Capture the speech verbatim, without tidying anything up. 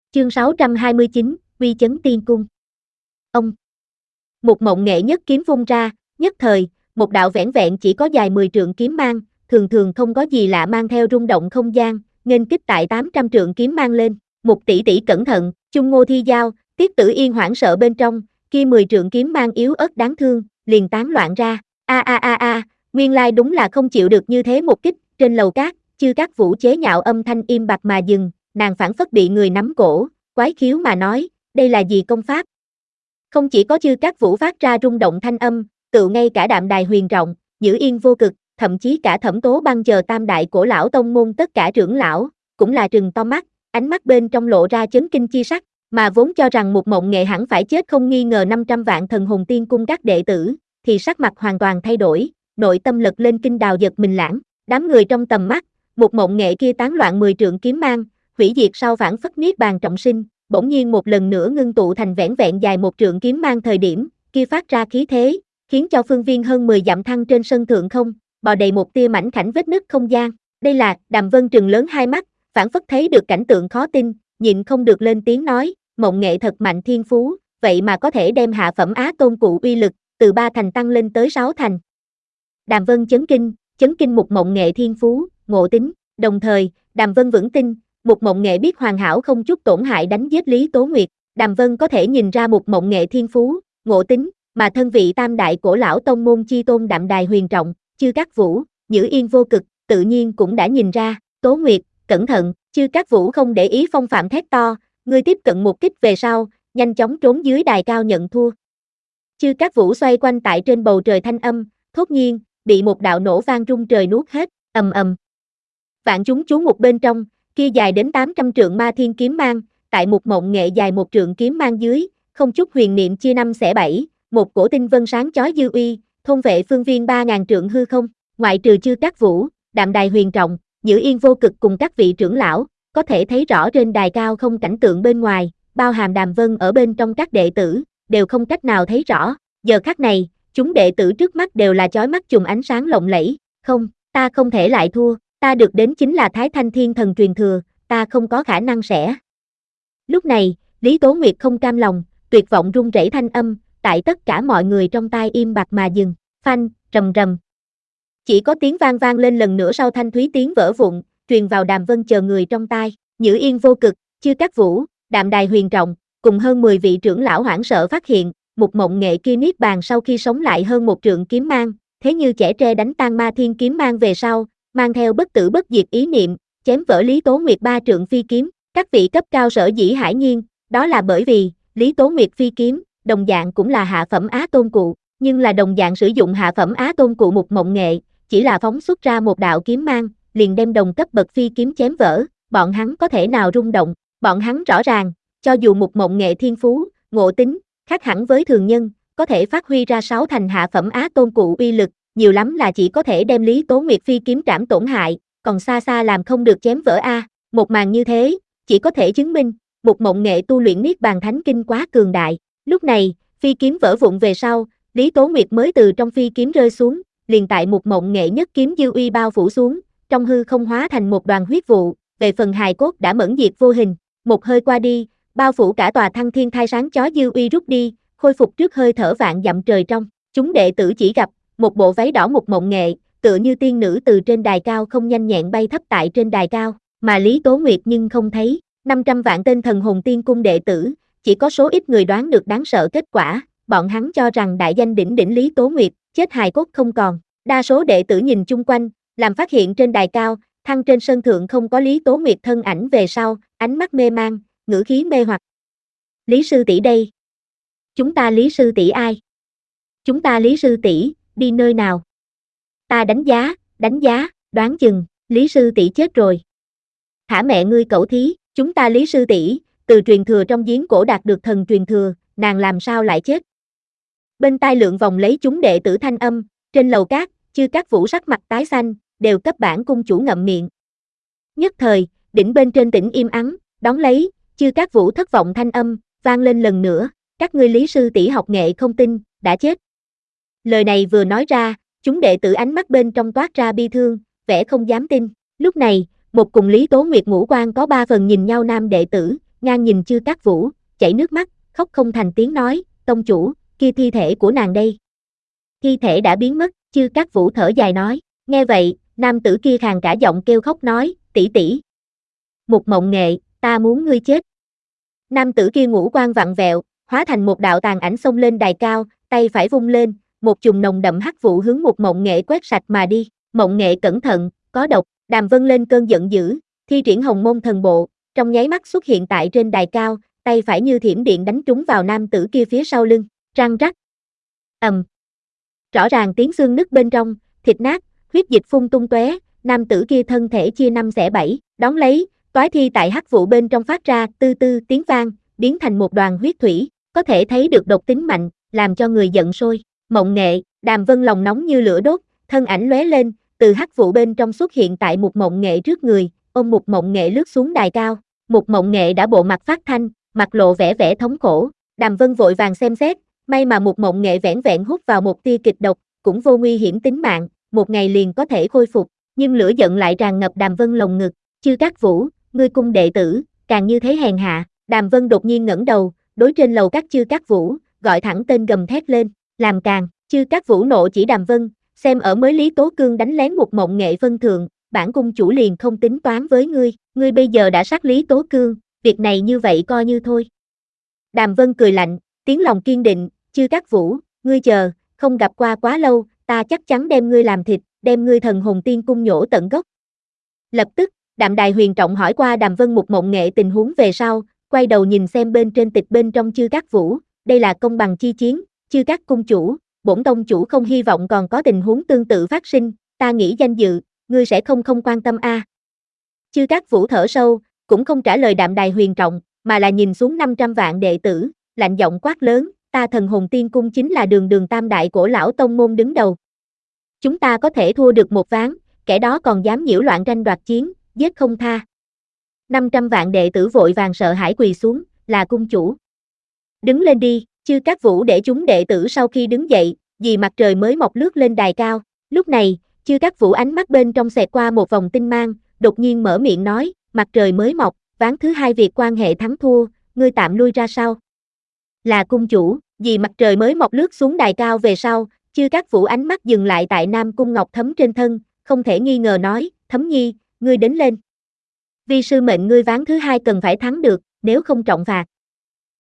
Chương sáu trăm hai mươi chín, Uy chấn tiên cung. Ông. Một mộng nghệ nhất kiếm vung ra, nhất thời, một đạo vẻn vẹn chỉ có dài mười trượng kiếm mang, thường thường không có gì lạ mang theo rung động không gian, nghênh kích tại tám trăm trượng kiếm mang lên. Một tỷ tỷ cẩn thận, Chung Ngô Thi Giao, Tiết Tử Yên hoảng sợ bên trong, kia mười trượng kiếm mang yếu ớt đáng thương, liền tán loạn ra. A a a a, nguyên lai đúng là không chịu được như thế một kích. Trên lầu cát, Chư Cát Vũ chế nhạo âm thanh im bặt mà dừng, nàng phảng phất bị người nắm cổ, quái khiếu mà nói, đây là gì công pháp? Không chỉ có Chư Cát Vũ phát ra rung động thanh âm, tự ngay cả Đạm Đài Huyền Trọng, Nhữ Yên Vô Cực, thậm chí cả Thẩm Tố Băng chờ tam đại cổ lão tông môn tất cả trưởng lão, cũng là trừng to mắt, ánh mắt bên trong lộ ra chấn kinh chi sắc, mà vốn cho rằng một mộng nghệ hẳn phải chết không nghi ngờ năm trăm vạn thần hồn tiên cung các đệ tử, thì sắc mặt hoàn toàn thay đổi, nội tâm lật lên kinh đào giật mình lãng, đám người trong tầm mắt, một mộng nghệ kia tán loạn mười trượng kiếm mang, hủy diệt sau phản phất niết bàn trọng sinh, bỗng nhiên một lần nữa ngưng tụ thành vẻn vẹn dài một trượng kiếm mang thời điểm, kia phát ra khí thế, khiến cho phương viên hơn mười dặm thăng trên sân thượng không, bò đầy một tia mảnh khảnh vết nứt không gian. Đây là, Đàm Vân trừng lớn hai mắt, phản phất thấy được cảnh tượng khó tin, nhịn không được lên tiếng nói, mộng nghệ thật mạnh thiên phú, vậy mà có thể đem hạ phẩm Á Tôn cụ uy lực, từ ba thành tăng lên tới sáu thành. Đàm Vân chấn kinh, chấn kinh một mộng nghệ thiên phú, ngộ tính, đồng thời, Đàm Vân vững tin, một mộng nghệ biết hoàn hảo không chút tổn hại đánh giết Lý Tố Nguyệt, Đàm Vân có thể nhìn ra một mộng nghệ thiên phú, ngộ tính, mà thân vị tam đại cổ lão tông môn chi tôn Đạm Đài Huyền Trọng, Chư Cát Vũ, Nhữ Yên Vô Cực, tự nhiên cũng đã nhìn ra, Tố Nguyệt, cẩn thận, Chư Cát Vũ không để ý phong phạm thét to, ngươi tiếp cận một kích về sau, nhanh chóng trốn dưới đài cao nhận thua. Chư Cát Vũ xoay quanh tại trên bầu trời thanh âm, thốt nhiên, bị một đạo nổ vang rung trời nuốt hết, ầm ầm. Vạn chúng chú một bên trong, kia dài đến tám trăm trượng ma thiên kiếm mang, tại một mộng nghệ dài một trượng kiếm mang dưới, không chút huyền niệm chia năm xẻ bảy, một cổ tinh vân sáng chói dư uy, thôn vệ phương viên ba ngàn trượng hư không, ngoại trừ Chư Cát Vũ, Đạm Đài Huyền Trọng, Nhữ Yên Vô Cực cùng các vị trưởng lão, có thể thấy rõ trên đài cao không cảnh tượng bên ngoài, bao hàm Đàm Vân ở bên trong các đệ tử, đều không cách nào thấy rõ. Giờ khắc này, chúng đệ tử trước mắt đều là chói mắt chùm ánh sáng lộng lẫy, không, ta không thể lại thua, ta được đến chính là Thái Thanh Thiên Thần truyền thừa, ta không có khả năng sẽ. Lúc này, Lý Tố Nguyệt không cam lòng, tuyệt vọng run rẩy thanh âm, tại tất cả mọi người trong tai im bặt mà dừng, phanh, rầm rầm. Chỉ có tiếng vang vang lên lần nữa sau thanh thúy tiếng vỡ vụn, truyền vào Đàm Vân chờ người trong tai, Nhữ Yên Vô Cực, Chư Cát Vũ, Đạm Đài Huyền Trọng, cùng hơn mười vị trưởng lão hoảng sợ phát hiện, một mộng nghệ kia niết bàn sau khi sống lại hơn một trượng kiếm mang, thế như chẻ tre đánh tan ma thiên kiếm mang về sau, mang theo bất tử bất diệt ý niệm, chém vỡ Lý Tố Nguyệt ba trượng phi kiếm, các vị cấp cao sở dĩ hải nhiên, đó là bởi vì, Lý Tố Nguyệt phi kiếm, đồng dạng cũng là hạ phẩm Á Tôn cụ, nhưng là đồng dạng sử dụng hạ phẩm Á Tôn cụ một mộng nghệ, chỉ là phóng xuất ra một đạo kiếm mang, liền đem đồng cấp bậc phi kiếm chém vỡ, bọn hắn có thể nào rung động, bọn hắn rõ ràng, cho dù một mộng nghệ thiên phú, ngộ tính, khác hẳn với thường nhân, có thể phát huy ra sáu thành hạ phẩm Á Tôn cụ uy lực, nhiều lắm là chỉ có thể đem Lý Tố Nguyệt phi kiếm trảm tổn hại, còn xa xa làm không được chém vỡ a. Một màn như thế, chỉ có thể chứng minh, một mộng nghệ tu luyện niết bàn thánh kinh quá cường đại. Lúc này, phi kiếm vỡ vụn về sau, Lý Tố Nguyệt mới từ trong phi kiếm rơi xuống, liền tại một mộng nghệ nhất kiếm dư uy bao phủ xuống, trong hư không hóa thành một đoàn huyết vụ, về phần hài cốt đã mẫn diệt vô hình, một hơi qua đi, bao phủ cả tòa Thăng Thiên Thai sáng chói dư uy rút đi, khôi phục trước hơi thở vạn dặm trời trong. Chúng đệ tử chỉ gặp một bộ váy đỏ một mộng nghệ, tựa như tiên nữ từ trên đài cao không nhanh nhẹn bay thấp tại trên đài cao, mà Lý Tố Nguyệt nhưng không thấy. năm trăm vạn tên thần hồn tiên cung đệ tử, chỉ có số ít người đoán được đáng sợ kết quả, bọn hắn cho rằng đại danh đỉnh đỉnh Lý Tố Nguyệt, chết hài cốt không còn. Đa số đệ tử nhìn chung quanh, làm phát hiện trên đài cao, thăng trên sân thượng không có Lý Tố Nguyệt thân ảnh về sau, ánh mắt mê mang, ngữ khí mê hoặc. Lý sư tỷ đây. Chúng ta Lý sư tỷ ai? Chúng ta Lý sư tỷ đi nơi nào? Ta đánh giá, đánh giá, đoán chừng, Lý sư tỷ chết rồi. Thả mẹ ngươi cẩu thí, chúng ta Lý sư tỷ từ truyền thừa trong giếng cổ đạt được thần truyền thừa, nàng làm sao lại chết? Bên tai lượng vòng lấy chúng đệ tử thanh âm, trên lầu cát, Chư Cát Vũ sắc mặt tái xanh, đều cấp bản cung chủ ngậm miệng. Nhất thời, đỉnh bên trên tỉnh im ắng, đón lấy, Chư Cát Vũ thất vọng thanh âm, vang lên lần nữa, các ngươi Lý sư tỷ học nghệ không tin, đã chết. Lời này vừa nói ra, chúng đệ tử ánh mắt bên trong toát ra bi thương, vẻ không dám tin. Lúc này, một cùng Lý Tố Nguyệt ngũ quan có ba phần nhìn nhau nam đệ tử, ngang nhìn Chư Cát Vũ, chảy nước mắt, khóc không thành tiếng nói, tông chủ, kia thi thể của nàng đây. Thi thể đã biến mất, Chư Cát Vũ thở dài nói, nghe vậy, nam tử kia khàn cả giọng kêu khóc nói, tỷ tỷ. Mục Mộng Nghệ, ta muốn ngươi chết. Nam tử kia ngũ quan vặn vẹo, hóa thành một đạo tàn ảnh xông lên đài cao, tay phải vung lên, một chùm nồng đậm hắc vụ hướng Mục Mộng Nghệ quét sạch mà đi. Mộng Nghệ cẩn thận, có độc. Đàm Vân lên cơn giận dữ, thi triển Hồng Môn Thần Bộ, trong nháy mắt xuất hiện tại trên đài cao, tay phải như thiểm điện đánh trúng vào nam tử kia phía sau lưng, răng rắc. Ầm. Rõ ràng tiếng xương nứt bên trong, thịt nát, huyết dịch phun tung tóe, nam tử kia thân thể chia năm xẻ bảy, đón lấy, toái thi tại hắc vụ bên trong phát ra tư tư tiếng vang, biến thành một đoàn huyết thủy, có thể thấy được độc tính mạnh, làm cho người giận sôi. Mộng Nghệ, Đàm Vân lòng nóng như lửa đốt, thân ảnh lóe lên, từ hắc vụ bên trong xuất hiện tại Mục Mộng Nghệ trước người, ôm Mục Mộng Nghệ lướt xuống đài cao. Mục Mộng Nghệ đã bộ mặt phát thanh, mặt lộ vẻ vẻ thống khổ. Đàm Vân vội vàng xem xét, may mà Mục Mộng Nghệ vẻn vẹn hút vào một tia kịch độc, cũng vô nguy hiểm tính mạng, một ngày liền có thể khôi phục, nhưng lửa giận lại tràn ngập Đàm Vân lồng ngực. Chư Cát Vũ, ngươi cung đệ tử, càng như thế hèn hạ. Đàm Vân đột nhiên ngẩng đầu, đối trên lầu các Chư Cát Vũ, gọi thẳng tên gầm thét lên, làm càn. Chư Cát Vũ nộ chỉ Đàm Vân, xem ở mới Lý Tố Cương đánh lén Mục Mộng Nghệ phân thượng, bản cung chủ liền không tính toán với ngươi, ngươi bây giờ đã sát Lý Tố Cương, việc này như vậy coi như thôi. Đàm Vân cười lạnh, tiếng lòng kiên định, Chư Cát Vũ, ngươi chờ, không gặp qua quá lâu, ta chắc chắn đem ngươi làm thịt, đem ngươi thần hồn tiên cung nhổ tận gốc. Lập tức, Đạm Đài Huyền trọng hỏi qua Đàm Vân Mục Mộng Nghệ tình huống về sau, quay đầu nhìn xem bên trên tịch bên trong Chư Cát Vũ, đây là công bằng chi chiến, Chư Cát cung chủ, bổn tông chủ không hy vọng còn có tình huống tương tự phát sinh, ta nghĩ danh dự, ngươi sẽ không không quan tâm a. À. Chư Cát Vũ thở sâu, cũng không trả lời Đạm Đài Huyền trọng, mà là nhìn xuống năm trăm vạn đệ tử, lạnh giọng quát lớn, ta thần hồn tiên cung chính là đường đường tam đại cổ lão tông môn đứng đầu. Chúng ta có thể thua được một ván, kẻ đó còn dám nhiễu loạn tranh đoạt chiến, giết không tha. năm trăm vạn đệ tử vội vàng sợ hãi quỳ xuống, là cung chủ. Đứng lên đi, Chư Cát Vũ để chúng đệ tử sau khi đứng dậy, vì mặt trời mới mọc lướt lên đài cao. Lúc này, Chư Cát Vũ ánh mắt bên trong xẹt qua một vòng tinh mang, đột nhiên mở miệng nói, mặt trời mới mọc, ván thứ hai việc quan hệ thắng thua, ngươi tạm lui ra sau. Là cung chủ, vì mặt trời mới mọc lướt xuống đài cao về sau, Chư Cát Vũ ánh mắt dừng lại tại Nam Cung Ngọc Thấm trên thân, không thể nghi ngờ nói, Thấm nhi, ngươi đến lên. Vi sư mệnh ngươi ván thứ hai cần phải thắng được, nếu không trọng phạt.